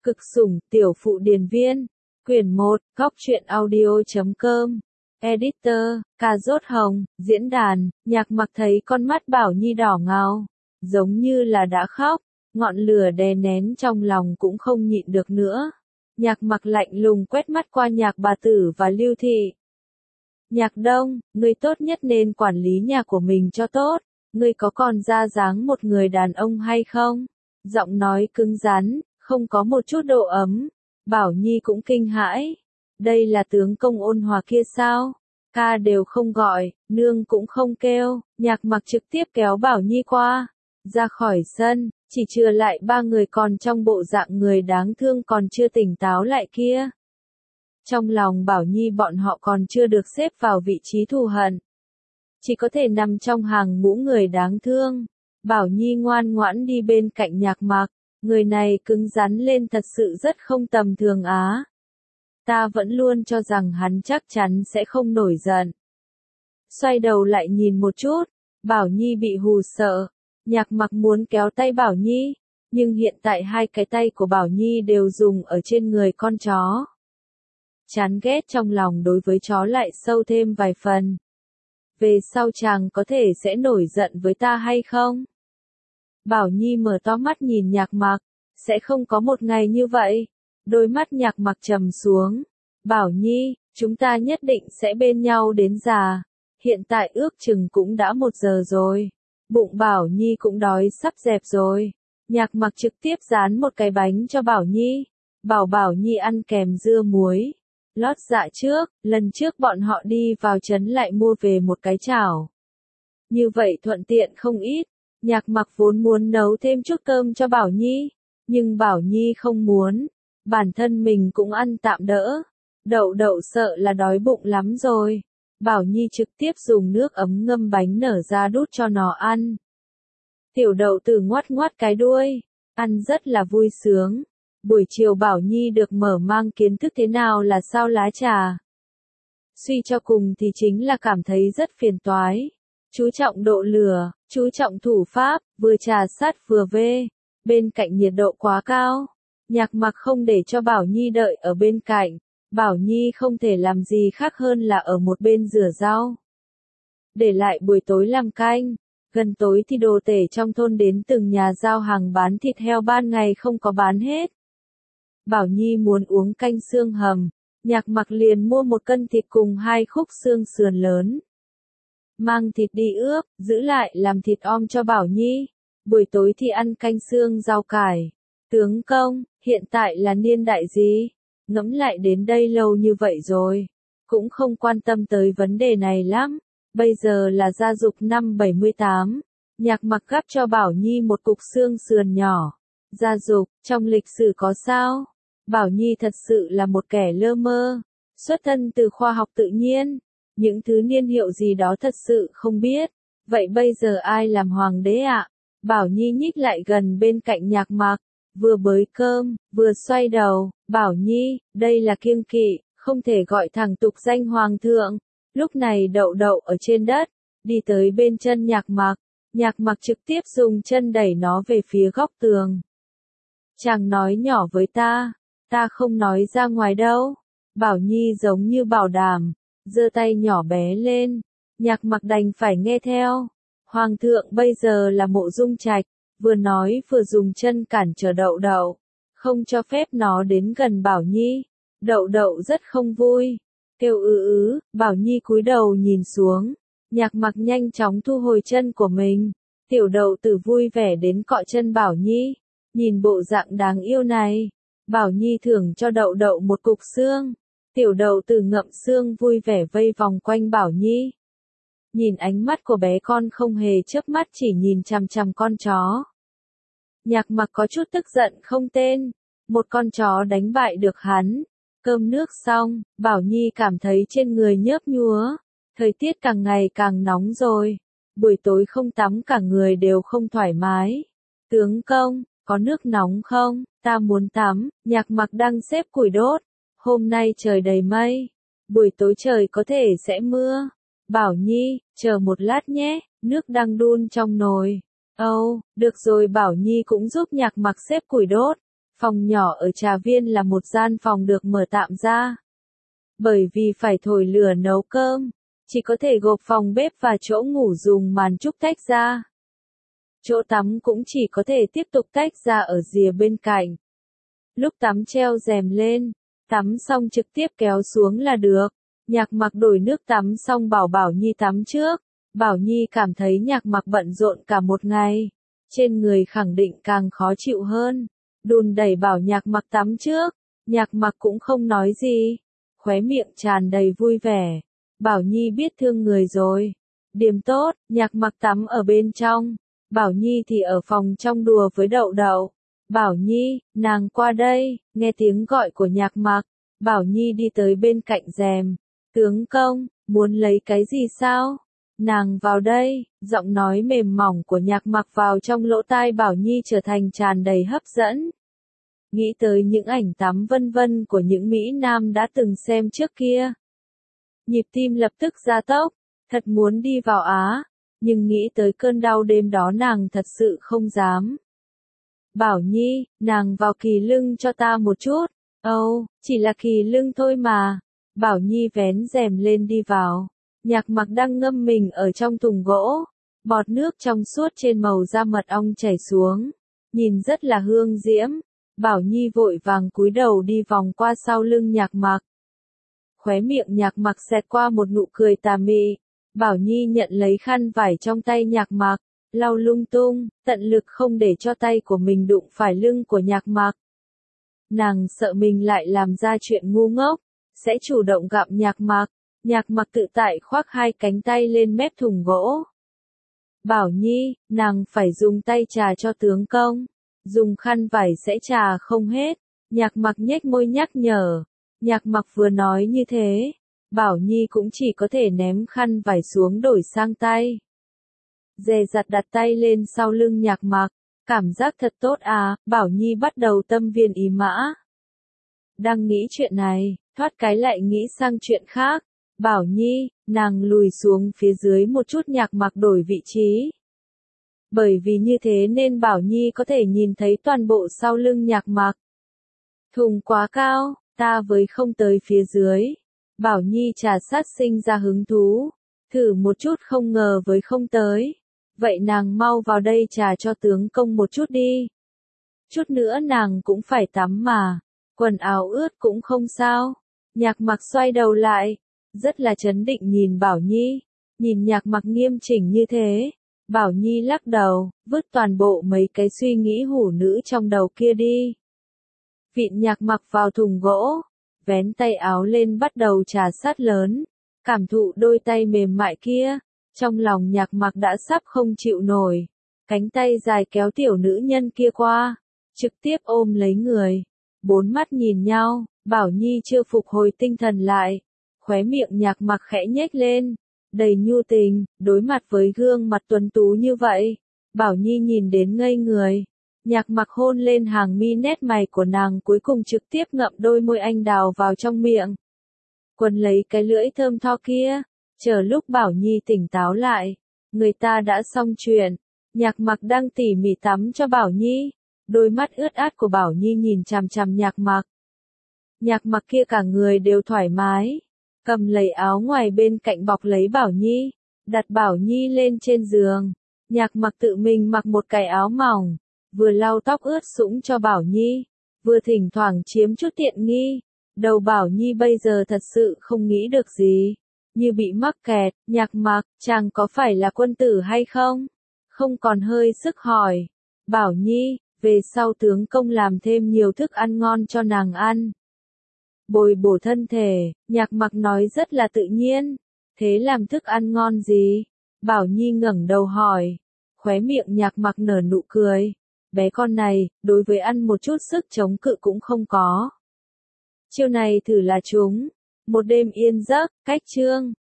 Cực sủng, tiểu phụ điền viên. Quyển 1, Góc truyện audio.com. Editor, Cà Rốt Hồng, diễn đàn, Nhạc Mặc thấy con mắt Bảo Nhi đỏ ngầu, giống như là đã khóc, ngọn lửa đè nén trong lòng cũng không nhịn được nữa. Nhạc Mặc lạnh lùng quét mắt qua Nhạc Bà Tử và Lưu Thị. Nhạc Đông, ngươi tốt nhất nên quản lý nhà của mình cho tốt, ngươi có còn ra dáng một người đàn ông hay không? Giọng nói cứng rắn, không có một chút độ ấm. Bảo Nhi cũng kinh hãi. Đây là tướng công ôn hòa kia sao? Ca đều không gọi, nương cũng không kêu. Nhạc Mặc trực tiếp kéo Bảo Nhi qua, ra khỏi sân, chỉ chừa lại ba người còn trong bộ dạng người đáng thương còn chưa tỉnh táo lại kia. Trong lòng Bảo Nhi bọn họ còn chưa được xếp vào vị trí thù hận, chỉ có thể nằm trong hàng ngũ người đáng thương. Bảo Nhi ngoan ngoãn đi bên cạnh Nhạc Mặc. Người này cứng rắn lên thật sự rất không tầm thường á. Ta vẫn luôn cho rằng hắn chắc chắn sẽ không nổi giận. Xoay đầu lại nhìn một chút, Bảo Nhi bị hù sợ. Nhạc Mặc muốn kéo tay Bảo Nhi, nhưng hiện tại hai cái tay của Bảo Nhi đều dùng ở trên người con chó. Chán ghét trong lòng đối với chó lại sâu thêm vài phần. Về sau chàng có thể sẽ nổi giận với ta hay không? Bảo Nhi mở to mắt nhìn Nhạc Mặc, sẽ không có một ngày như vậy. Đôi mắt Nhạc Mặc trầm xuống. Bảo Nhi, chúng ta nhất định sẽ bên nhau đến già. Hiện tại ước chừng cũng đã 1 giờ rồi. Bụng Bảo Nhi cũng đói sắp dẹp rồi. Nhạc Mặc trực tiếp dán một cái bánh cho Bảo Nhi. Bảo Nhi ăn kèm dưa muối. Lót dạ trước, lần trước bọn họ đi vào trấn lại mua về một cái chảo. Như vậy thuận tiện không ít. Nhạc Mặc vốn muốn nấu thêm chút cơm cho Bảo Nhi, nhưng Bảo Nhi không muốn. Bản thân mình cũng ăn tạm đỡ. Đậu đậu sợ là đói bụng lắm rồi. Bảo Nhi trực tiếp dùng nước ấm ngâm bánh nở ra đút cho nó ăn. Tiểu đậu tử ngoắt ngoắt cái đuôi, ăn rất là vui sướng. Buổi chiều Bảo Nhi được mở mang kiến thức thế nào là sao lá trà. Suy cho cùng thì chính là cảm thấy rất phiền toái. Chú trọng độ lửa, chú trọng thủ pháp, vừa trà sát vừa vê. Bên cạnh nhiệt độ quá cao. Nhạc Mặc không để cho Bảo Nhi đợi ở bên cạnh. Bảo Nhi không thể làm gì khác hơn là ở một bên rửa rau. Để lại buổi tối làm canh. Gần tối thì đồ tể trong thôn đến từng nhà giao hàng bán thịt heo ban ngày không có bán hết. Bảo Nhi muốn uống canh xương hầm. Nhạc Mặc liền mua 1 cân thịt cùng 2 khúc xương sườn lớn. Mang thịt đi ướp, giữ lại làm thịt om cho Bảo Nhi. Buổi tối thì ăn canh xương rau cải. Tướng công, hiện tại là niên đại gì? Ngẫm lại đến đây lâu như vậy rồi. Cũng không quan tâm tới vấn đề này lắm. Bây giờ là gia dục năm 78. Nhạc Mặc gắp cho Bảo Nhi một cục xương sườn nhỏ. Gia dục, trong lịch sử có sao? Bảo Nhi thật sự là một kẻ lơ mơ. Xuất thân từ khoa học tự nhiên. Những thứ niên hiệu gì đó thật sự không biết. Vậy bây giờ ai làm hoàng đế ạ? Bảo Nhi nhích lại gần bên cạnh Nhạc Mặc. Vừa bới cơm, vừa xoay đầu. Bảo Nhi, đây là kiêng kỵ, không thể gọi thẳng tục danh hoàng thượng. Lúc này đậu đậu ở trên đất, đi tới bên chân Nhạc Mặc. Nhạc Mặc trực tiếp dùng chân đẩy nó về phía góc tường. Chàng nói nhỏ với ta không nói ra ngoài đâu. Bảo Nhi giống như bảo đảm, giơ tay nhỏ bé lên. Nhạc Mặc đành phải nghe theo. Hoàng thượng bây giờ là Mộ Dung Trạch, vừa nói vừa dùng chân cản trở đậu đậu, không cho phép nó đến gần Bảo Nhi. Đậu đậu rất không vui, kêu Bảo Nhi cúi đầu nhìn xuống. Nhạc Mặc nhanh chóng thu hồi chân của mình. Tiểu đậu tử vui vẻ đến cọ chân Bảo Nhi. Nhìn bộ dạng đáng yêu này, Bảo Nhi thưởng cho đậu đậu một cục xương. Tiểu đậu tử ngậm xương vui vẻ vây vòng quanh Bảo Nhi. Nhìn ánh mắt của bé con không hề chớp mắt chỉ nhìn chằm chằm con chó. Nhạc Mặc có chút tức giận không tên. Một con chó đánh bại được hắn. Cơm nước xong, Bảo Nhi cảm thấy trên người nhớp nhúa. Thời tiết càng ngày càng nóng rồi. Buổi tối không tắm cả người đều không thoải mái. Tướng công, có nước nóng không? Ta muốn tắm. Nhạc Mặc đang xếp củi đốt. Hôm nay trời đầy mây. Buổi tối trời có thể sẽ mưa. Bảo Nhi, chờ một lát nhé, nước đang đun trong nồi. Được rồi. Bảo Nhi cũng giúp Nhạc Mặc xếp củi đốt. Phòng nhỏ ở trà viên là một gian phòng được mở tạm ra. Bởi vì phải thổi lửa nấu cơm, chỉ có thể gộp phòng bếp và chỗ ngủ dùng màn trúc tách ra. Chỗ tắm cũng chỉ có thể tiếp tục tách ra ở rìa bên cạnh. Lúc tắm treo rèm lên, tắm xong trực tiếp kéo xuống là được. Nhạc Mặc đổi nước tắm xong bảo Bảo Nhi tắm trước. Bảo Nhi cảm thấy Nhạc Mặc bận rộn cả một ngày. Trên người khẳng định càng khó chịu hơn. Đùn đẩy bảo Nhạc Mặc tắm trước. Nhạc Mặc cũng không nói gì. Khóe miệng tràn đầy vui vẻ. Bảo Nhi biết thương người rồi. Điểm tốt, Nhạc Mặc tắm ở bên trong. Bảo Nhi thì ở phòng trong đùa với Đậu Đậu. Bảo Nhi, nàng qua đây, nghe tiếng gọi của Nhạc Mặc. Bảo Nhi đi tới bên cạnh rèm. Tướng công, muốn lấy cái gì sao? Nàng vào đây, giọng nói mềm mỏng của Nhạc Mặc vào trong lỗ tai Bảo Nhi trở thành tràn đầy hấp dẫn. Nghĩ tới những ảnh tắm vân vân của những Mỹ Nam đã từng xem trước kia. Nhịp tim lập tức gia tốc, thật muốn đi vào Á, nhưng nghĩ tới cơn đau đêm đó nàng thật sự không dám. Bảo Nhi, nàng vào kỳ lưng cho ta một chút. Âu, chỉ là kỳ lưng thôi mà. Bảo Nhi vén rèm lên đi vào. Nhạc Mặc đang ngâm mình ở trong thùng gỗ. Bọt nước trong suốt trên màu da mật ong chảy xuống. Nhìn rất là hương diễm. Bảo Nhi vội vàng cúi đầu đi vòng qua sau lưng Nhạc Mặc. Khóe miệng Nhạc Mặc xẹt qua một nụ cười tà mị. Bảo Nhi nhận lấy khăn vải trong tay Nhạc Mặc, lau lung tung, tận lực không để cho tay của mình đụng phải lưng của Nhạc Mặc. Nàng sợ mình lại làm ra chuyện ngu ngốc, sẽ chủ động gặm Nhạc Mặc. Nhạc Mặc tự tại khoác hai cánh tay lên mép thùng gỗ. Bảo Nhi, nàng phải dùng tay trà cho tướng công. Dùng khăn vải sẽ trà không hết. Nhạc Mặc nhếch môi nhắc nhở. Nhạc Mặc vừa nói như thế, Bảo Nhi cũng chỉ có thể ném khăn vải xuống đổi sang tay. Dè dặt đặt tay lên sau lưng Nhạc Mặc. Cảm giác thật tốt à, Bảo Nhi bắt đầu tâm viên ý mã. Đang nghĩ chuyện này, thoát cái lại nghĩ sang chuyện khác. Bảo Nhi, nàng lùi xuống phía dưới một chút. Nhạc Mặc đổi vị trí. Bởi vì như thế nên Bảo Nhi có thể nhìn thấy toàn bộ sau lưng Nhạc Mặc. Thùng quá cao, ta với không tới phía dưới. Bảo Nhi trà sát sinh ra hứng thú. Thử một chút không ngờ với không tới. Vậy nàng mau vào đây trà cho tướng công một chút đi. Chút nữa nàng cũng phải tắm mà. Quần áo ướt cũng không sao. Nhạc Mặc xoay đầu lại. Rất là trấn định nhìn Bảo Nhi. Nhìn Nhạc Mặc nghiêm chỉnh như thế. Bảo Nhi lắc đầu, vứt toàn bộ mấy cái suy nghĩ hủ nữ trong đầu kia đi. Vịn Nhạc Mặc vào thùng gỗ. Vén tay áo lên bắt đầu trà sát lớn. Cảm thụ đôi tay mềm mại kia. Trong lòng Nhạc Mặc đã sắp không chịu nổi. Cánh tay dài kéo tiểu nữ nhân kia qua. Trực tiếp ôm lấy người. Bốn mắt nhìn nhau, Bảo Nhi chưa phục hồi tinh thần lại. Khóe miệng Nhạc Mặc khẽ nhếch lên. Đầy nhu tình, đối mặt với gương mặt tuấn tú như vậy. Bảo Nhi nhìn đến ngây người. Nhạc Mặc hôn lên hàng mi nét mày của nàng cuối cùng trực tiếp ngậm đôi môi anh đào vào trong miệng. Quấn lấy cái lưỡi thơm tho kia. Chờ lúc Bảo Nhi tỉnh táo lại. Người ta đã xong chuyện. Nhạc Mặc đang tỉ mỉ tắm cho Bảo Nhi. Đôi mắt ướt át của Bảo Nhi nhìn chằm chằm Nhạc Mặc. Nhạc Mặc kia cả người đều thoải mái. Cầm lấy áo ngoài bên cạnh bọc lấy Bảo Nhi. Đặt Bảo Nhi lên trên giường. Nhạc Mặc tự mình mặc một cái áo mỏng. Vừa lau tóc ướt sũng cho Bảo Nhi. Vừa thỉnh thoảng chiếm chút tiện nghi. Đầu Bảo Nhi bây giờ thật sự không nghĩ được gì. Như bị mắc kẹt. Nhạc Mặc, chàng có phải là quân tử hay không? Không còn hơi sức hỏi. Bảo Nhi, về sau tướng công làm thêm nhiều thức ăn ngon cho nàng ăn. Bồi bổ thân thể, Nhạc Mặc nói rất là tự nhiên. Thế làm thức ăn ngon gì? Bảo Nhi ngẩng đầu hỏi. Khóe miệng Nhạc Mặc nở nụ cười. Bé con này, đối với ăn một chút sức chống cự cũng không có. Chiêu này thử là chúng. Một đêm yên giấc, cách chương.